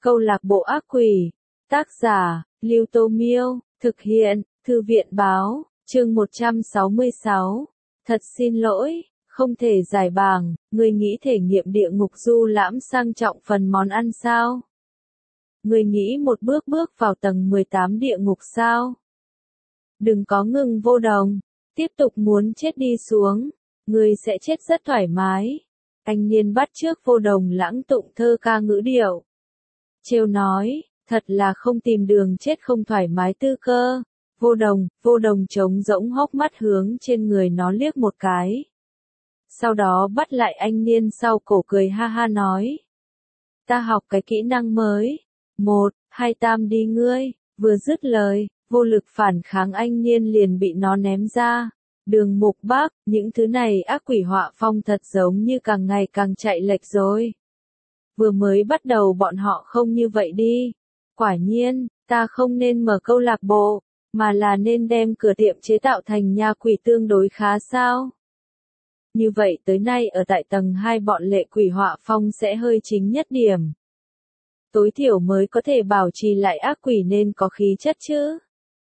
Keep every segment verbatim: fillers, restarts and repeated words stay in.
Câu lạc bộ ác quỷ. Tác giả, Lưu Tô Miêu. Thực hiện, Thư viện Báo. Chương một trăm sáu mươi sáu. Thật xin lỗi, không thể giải bảng. Ngươi nghĩ thể nghiệm địa ngục du lãm sang trọng phần món ăn sao? Ngươi nghĩ một bước bước vào tầng mười tám địa ngục sao? Đừng có ngừng Vô Đồng. Tiếp tục muốn chết đi xuống. Ngươi sẽ chết rất thoải mái. Anh Niên bắt chước Vô Đồng lãng tụng thơ ca ngữ điệu. Trêu nói, thật là không tìm đường chết không thoải mái tư cơ. Vô Đồng, Vô Đồng trống rỗng hốc mắt hướng trên người nó liếc một cái. Sau đó bắt lại anh Niên sau cổ cười ha ha nói. Ta học cái kỹ năng mới. Một, hai tam đi ngươi. Vừa dứt lời, vô lực phản kháng anh Niên liền bị nó ném ra. Đường Mục Bác, những thứ này ác quỷ họa phong thật giống như càng ngày càng chạy lệch rồi. Vừa mới bắt đầu bọn họ không như vậy đi. Quả nhiên, ta không nên mở câu lạc bộ, mà là nên đem cửa tiệm chế tạo thành nhà quỷ tương đối khá sao. Như vậy tới nay ở tại tầng hai bọn lệ quỷ họa phong sẽ hơi chính nhất điểm. Tối thiểu mới có thể bảo trì lại ác quỷ nên có khí chất chứ.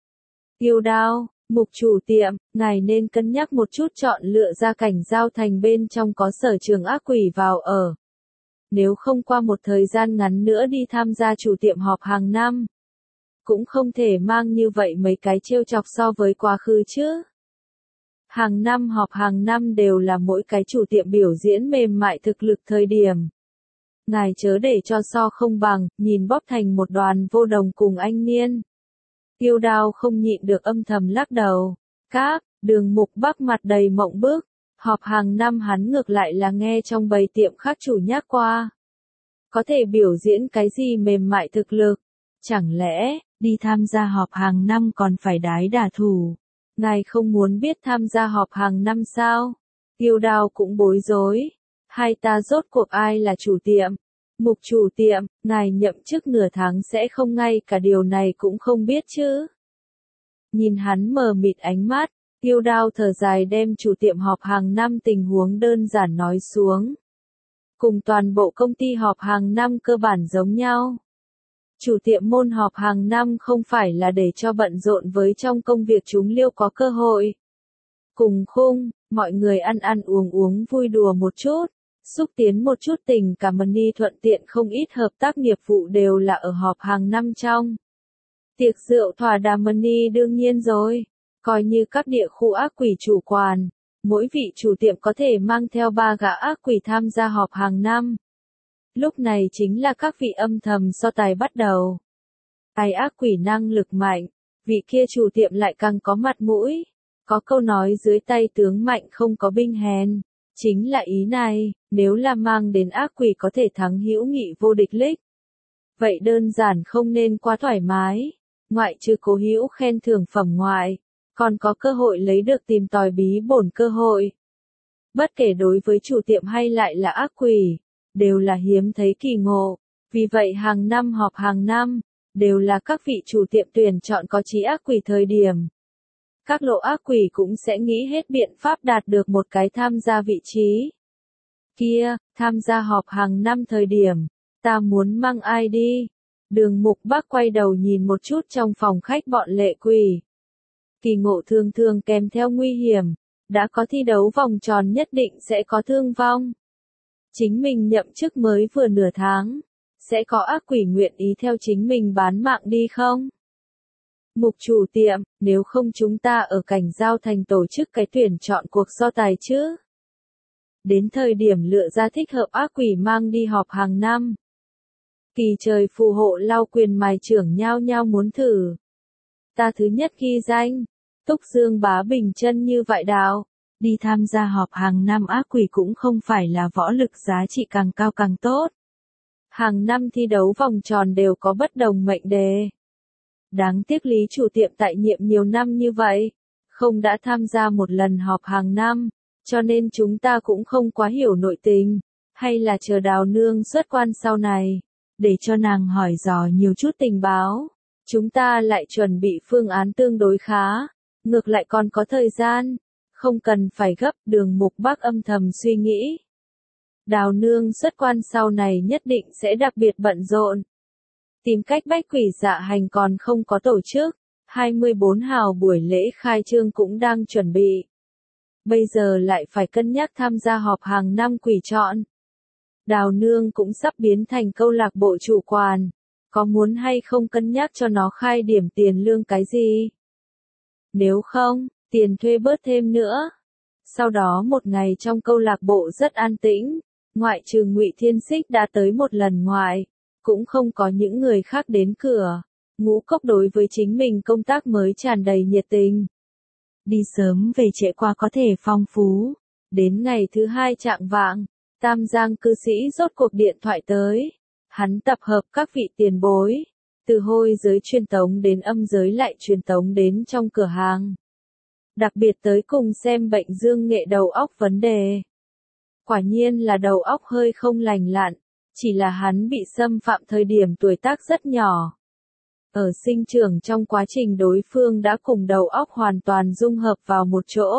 Yêu Đao, Mục chủ tiệm, ngài nên cân nhắc một chút chọn lựa ra cảnh giao thành bên trong có sở trường ác quỷ vào ở. Nếu không qua một thời gian ngắn nữa đi tham gia chủ tiệm họp hàng năm. Cũng không thể mang như vậy mấy cái trêu chọc so với quá khứ chứ. Hàng năm họp hàng năm đều là mỗi cái chủ tiệm biểu diễn mềm mại thực lực thời điểm. Ngài chớ để cho so không bằng, nhìn bóp thành một đoàn Vô Đồng cùng anh Niên. Yêu Đao không nhịn được âm thầm lắc đầu. Các, Đường Mục Bác mặt đầy mộng bức. Họp hàng năm hắn ngược lại là nghe trong bầy tiệm khác chủ nhắc qua. Có thể biểu diễn cái gì mềm mại thực lực. Chẳng lẽ, đi tham gia họp hàng năm còn phải đái đả thủ. Ngài không muốn biết tham gia họp hàng năm sao? Yêu Đao cũng bối rối. Hai ta rốt cuộc ai là chủ tiệm? Mục chủ tiệm, ngài nhậm chức nửa tháng sẽ không ngay cả điều này cũng không biết chứ. Nhìn hắn mờ mịt ánh mắt, Yêu Đao thở dài đem chủ tiệm họp hàng năm tình huống đơn giản nói xuống. Cùng toàn bộ công ty họp hàng năm cơ bản giống nhau. Chủ tiệm môn họp hàng năm không phải là để cho bận rộn với trong công việc chúng liêu có cơ hội. Cùng khung, mọi người ăn ăn uống uống vui đùa một chút. Xúc tiến một chút tình cảm money thuận tiện không ít hợp tác nghiệp vụ đều là ở họp hàng năm trong. Tiệc rượu thỏa đàm money đương nhiên rồi, coi như các địa khu ác quỷ chủ quản, mỗi vị chủ tiệm có thể mang theo ba gã ác quỷ tham gia họp hàng năm. Lúc này chính là các vị âm thầm so tài bắt đầu. Ai ác quỷ năng lực mạnh, vị kia chủ tiệm lại càng có mặt mũi. Có câu nói dưới tay tướng mạnh không có binh hèn. Chính là ý này, nếu là mang đến ác quỷ có thể thắng hữu nghị vô địch lịch. Vậy đơn giản không nên quá thoải mái, ngoại trừ cố hữu khen thưởng phẩm ngoại, còn có cơ hội lấy được tìm tòi bí bổn cơ hội. Bất kể đối với chủ tiệm hay lại là ác quỷ, đều là hiếm thấy kỳ ngộ, vì vậy hàng năm họp hàng năm, đều là các vị chủ tiệm tuyển chọn có chí ác quỷ thời điểm. Các lộ ác quỷ cũng sẽ nghĩ hết biện pháp đạt được một cái tham gia vị trí. Kia, tham gia họp hàng năm thời điểm, ta muốn mang ai đi? Đường Mục Bác quay đầu nhìn một chút trong phòng khách bọn lệ quỷ. Kỳ ngộ thường thường kèm theo nguy hiểm, đã có thi đấu vòng tròn nhất định sẽ có thương vong. Chính mình nhậm chức mới vừa nửa tháng, sẽ có ác quỷ nguyện ý theo chính mình bán mạng đi không? Mục chủ tiệm, nếu không chúng ta ở cảnh giao thành tổ chức cái tuyển chọn cuộc so tài chứ. Đến thời điểm lựa ra thích hợp ác quỷ mang đi họp hàng năm. Kỳ trời phù hộ lau quyền mài trưởng nhao nhao muốn thử. Ta thứ nhất ghi danh, Túc Dương Bá Bình chân như vậy đào. Đi tham gia họp hàng năm ác quỷ cũng không phải là võ lực giá trị càng cao càng tốt. Hàng năm thi đấu vòng tròn đều có bất đồng mệnh đề. Đáng tiếc Lý chủ tiệm tại nhiệm nhiều năm như vậy, không đã tham gia một lần họp hàng năm, cho nên chúng ta cũng không quá hiểu nội tình, hay là chờ Đào nương xuất quan sau này, để cho nàng hỏi dò nhiều chút tình báo, chúng ta lại chuẩn bị phương án tương đối khá, ngược lại còn có thời gian, không cần phải gấp. Đường Mục Bác âm thầm suy nghĩ. Đào nương xuất quan sau này nhất định sẽ đặc biệt bận rộn. Tìm cách bách quỷ dạ hành còn không có tổ chức, hai mươi bốn hào buổi lễ khai trương cũng đang chuẩn bị. Bây giờ lại phải cân nhắc tham gia họp hàng năm quỷ chọn. Đào Nương cũng sắp biến thành câu lạc bộ chủ quản, có muốn hay không cân nhắc cho nó khai điểm tiền lương cái gì? Nếu không, tiền thuê bớt thêm nữa. Sau đó một ngày trong câu lạc bộ rất an tĩnh, ngoại trừ Ngụy Thiên Xích đã tới một lần ngoài, cũng không có những người khác đến cửa. Ngũ Cốc đối với chính mình công tác mới tràn đầy nhiệt tình. Đi sớm về trễ qua có thể phong phú. Đến ngày thứ hai chạng vạng, Tam Giang cư sĩ rốt cuộc điện thoại tới. Hắn tập hợp các vị tiền bối, từ hôi giới truyền tống đến âm giới lại truyền tống đến trong cửa hàng. Đặc biệt tới cùng xem bệnh Dương Nghệ đầu óc vấn đề. Quả nhiên là đầu óc hơi không lành lặn, chỉ là hắn bị xâm phạm thời điểm tuổi tác rất nhỏ. Ở sinh trưởng trong quá trình đối phương đã cùng đầu óc hoàn toàn dung hợp vào một chỗ.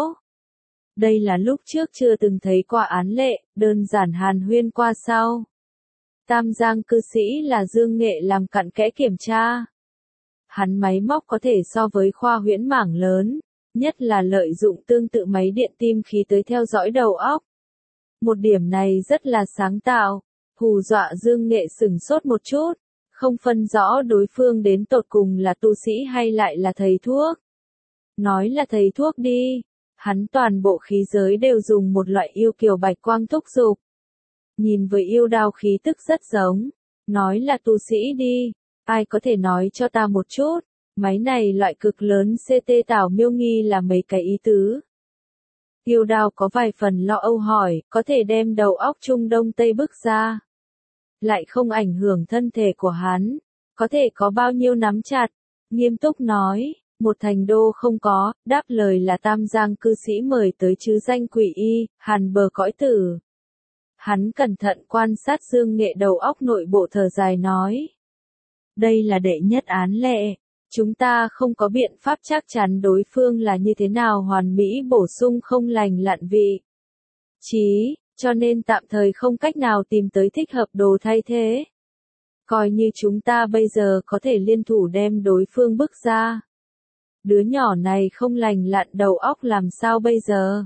Đây là lúc trước chưa từng thấy qua án lệ, đơn giản hàn huyên qua sau. Tam Giang cư sĩ là Dương Nghệ làm cặn kẽ kiểm tra. Hắn máy móc có thể so với khoa huyễn mảng lớn, nhất là lợi dụng tương tự máy điện tim khí tới theo dõi đầu óc. Một điểm này rất là sáng tạo, hù dọa Dương Nghệ sửng sốt một chút, không phân rõ đối phương đến tột cùng là tu sĩ hay lại là thầy thuốc. Nói là thầy thuốc đi, hắn toàn bộ khí giới đều dùng một loại yêu kiều bạch quang thúc giục. Nhìn với yêu đao khí tức rất giống, nói là tu sĩ đi, ai có thể nói cho ta một chút, máy này loại cực lớn xê tê tảo miêu nghi là mấy cái ý tứ. Yêu đao có vài phần lo âu hỏi, có thể đem đầu óc Trung Đông Tây bức ra. Lại không ảnh hưởng thân thể của hắn, có thể có bao nhiêu nắm chặt, nghiêm túc nói, một thành đô không có, đáp lời là Tam Giang cư sĩ mời tới chứ danh quỷ y, hàn bờ cõi tử. Hắn cẩn thận quan sát Dương Nghệ đầu óc nội bộ thở dài nói. Đây là đệ nhất án lệ, chúng ta không có biện pháp chắc chắn đối phương là như thế nào hoàn mỹ bổ sung không lành lặn vị. Chí, cho nên tạm thời không cách nào tìm tới thích hợp đồ thay thế. Coi như chúng ta bây giờ có thể liên thủ đem đối phương bức ra. Đứa nhỏ này không lành lặn đầu óc làm sao bây giờ?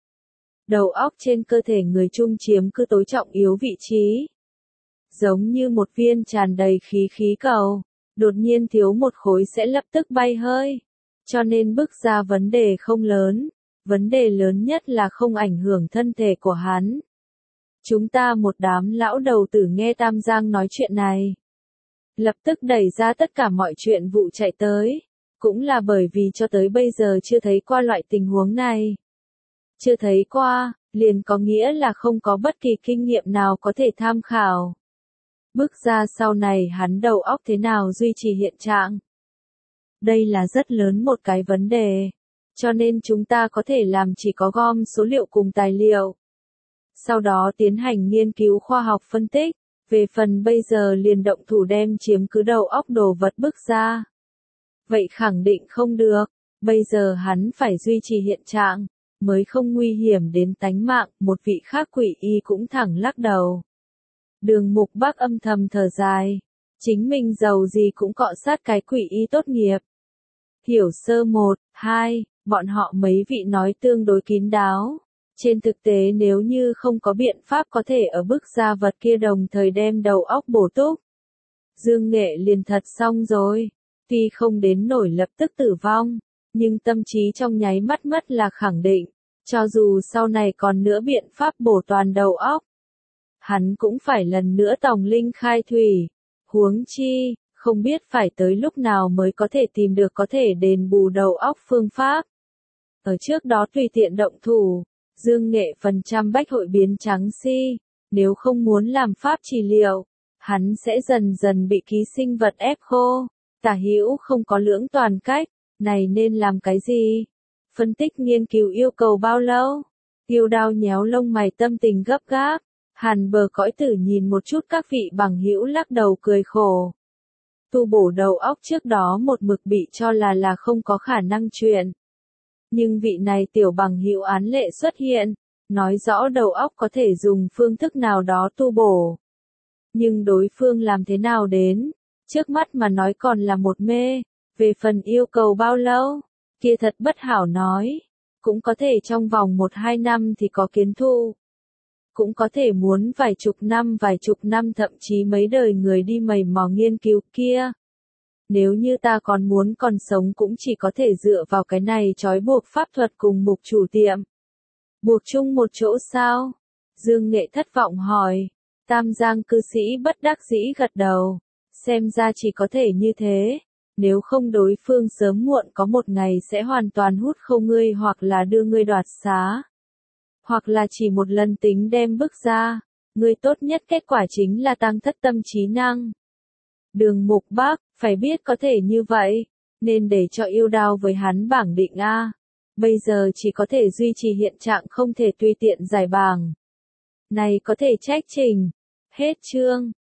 Đầu óc trên cơ thể người Trung chiếm cứ tối trọng yếu vị trí. Giống như một viên tràn đầy khí khí cầu, đột nhiên thiếu một khối sẽ lập tức bay hơi. Cho nên bức ra vấn đề không lớn, vấn đề lớn nhất là không ảnh hưởng thân thể của hắn. Chúng ta một đám lão đầu tử nghe Tam Giang nói chuyện này. Lập tức đẩy ra tất cả mọi chuyện vụ chạy tới. Cũng là bởi vì cho tới bây giờ chưa thấy qua loại tình huống này. Chưa thấy qua, liền có nghĩa là không có bất kỳ kinh nghiệm nào có thể tham khảo. Bước ra sau này hắn đầu óc thế nào duy trì hiện trạng. Đây là rất lớn một cái vấn đề. Cho nên chúng ta có thể làm chỉ có gom số liệu cùng tài liệu. Sau đó tiến hành nghiên cứu khoa học phân tích. Về phần bây giờ liền động thủ đem chiếm cứ đầu óc đồ vật bước ra. Vậy khẳng định không được. Bây giờ hắn phải duy trì hiện trạng. Mới không nguy hiểm đến tánh mạng. Một vị khác quỷ y cũng thẳng lắc đầu. Đường Mục Bắc âm thầm thở dài. Chính mình giàu gì cũng cọ sát cái quỷ y tốt nghiệp. Hiểu sơ một, hai, bọn họ mấy vị nói tương đối kín đáo. Trên thực tế nếu như không có biện pháp có thể ở bức ra vật kia đồng thời đem đầu óc bổ túc. Dương Nghệ liền thật xong rồi. Tuy không đến nổi lập tức tử vong, nhưng tâm trí trong nháy mắt mất là khẳng định. Cho dù sau này còn nữa biện pháp bổ toàn đầu óc. Hắn cũng phải lần nữa tòng linh khai thủy. Huống chi, không biết phải tới lúc nào mới có thể tìm được có thể đền bù đầu óc phương pháp. Ở trước đó tùy tiện động thủ, Dương Nghệ phần trăm bách hội biến trắng si, nếu không muốn làm pháp trị liệu, hắn sẽ dần dần bị ký sinh vật ép khô. Tả hữu không có lưỡng toàn cách, này nên làm cái gì? Phân tích nghiên cứu yêu cầu bao lâu? Tiêu Đao nhéo lông mày tâm tình gấp gáp. Hàn Bờ Cõi Tử nhìn một chút các vị bằng hữu lắc đầu cười khổ. Tu bổ đầu óc trước đó một mực bị cho là là không có khả năng chuyện. Nhưng vị này tiểu bằng hữu án lệ xuất hiện, nói rõ đầu óc có thể dùng phương thức nào đó tu bổ. Nhưng đối phương làm thế nào đến? Trước mắt mà nói còn là một mê, về phần yêu cầu bao lâu, kia thật bất hảo nói, cũng có thể trong vòng một hai năm thì có kiến thụ. Cũng có thể muốn vài chục năm vài chục năm thậm chí mấy đời người đi mày mò nghiên cứu kia. Nếu như ta còn muốn còn sống cũng chỉ có thể dựa vào cái này trói buộc pháp thuật cùng mục chủ tiệm. Buộc chung một chỗ sao? Dương Nghệ thất vọng hỏi. Tam Giang cư sĩ bất đắc dĩ gật đầu. Xem ra chỉ có thể như thế. Nếu không đối phương sớm muộn có một ngày sẽ hoàn toàn hút khâu ngươi hoặc là đưa ngươi đoạt xá. Hoặc là chỉ một lần tính đem bức ra. Ngươi tốt nhất kết quả chính là tăng thất tâm trí năng. Đường Mục Bác, phải biết có thể như vậy, nên để cho yêu đao với hắn bảng định A. Bây giờ chỉ có thể duy trì hiện trạng không thể tùy tiện giải bảng. Này có thể trách trình. Hết chương.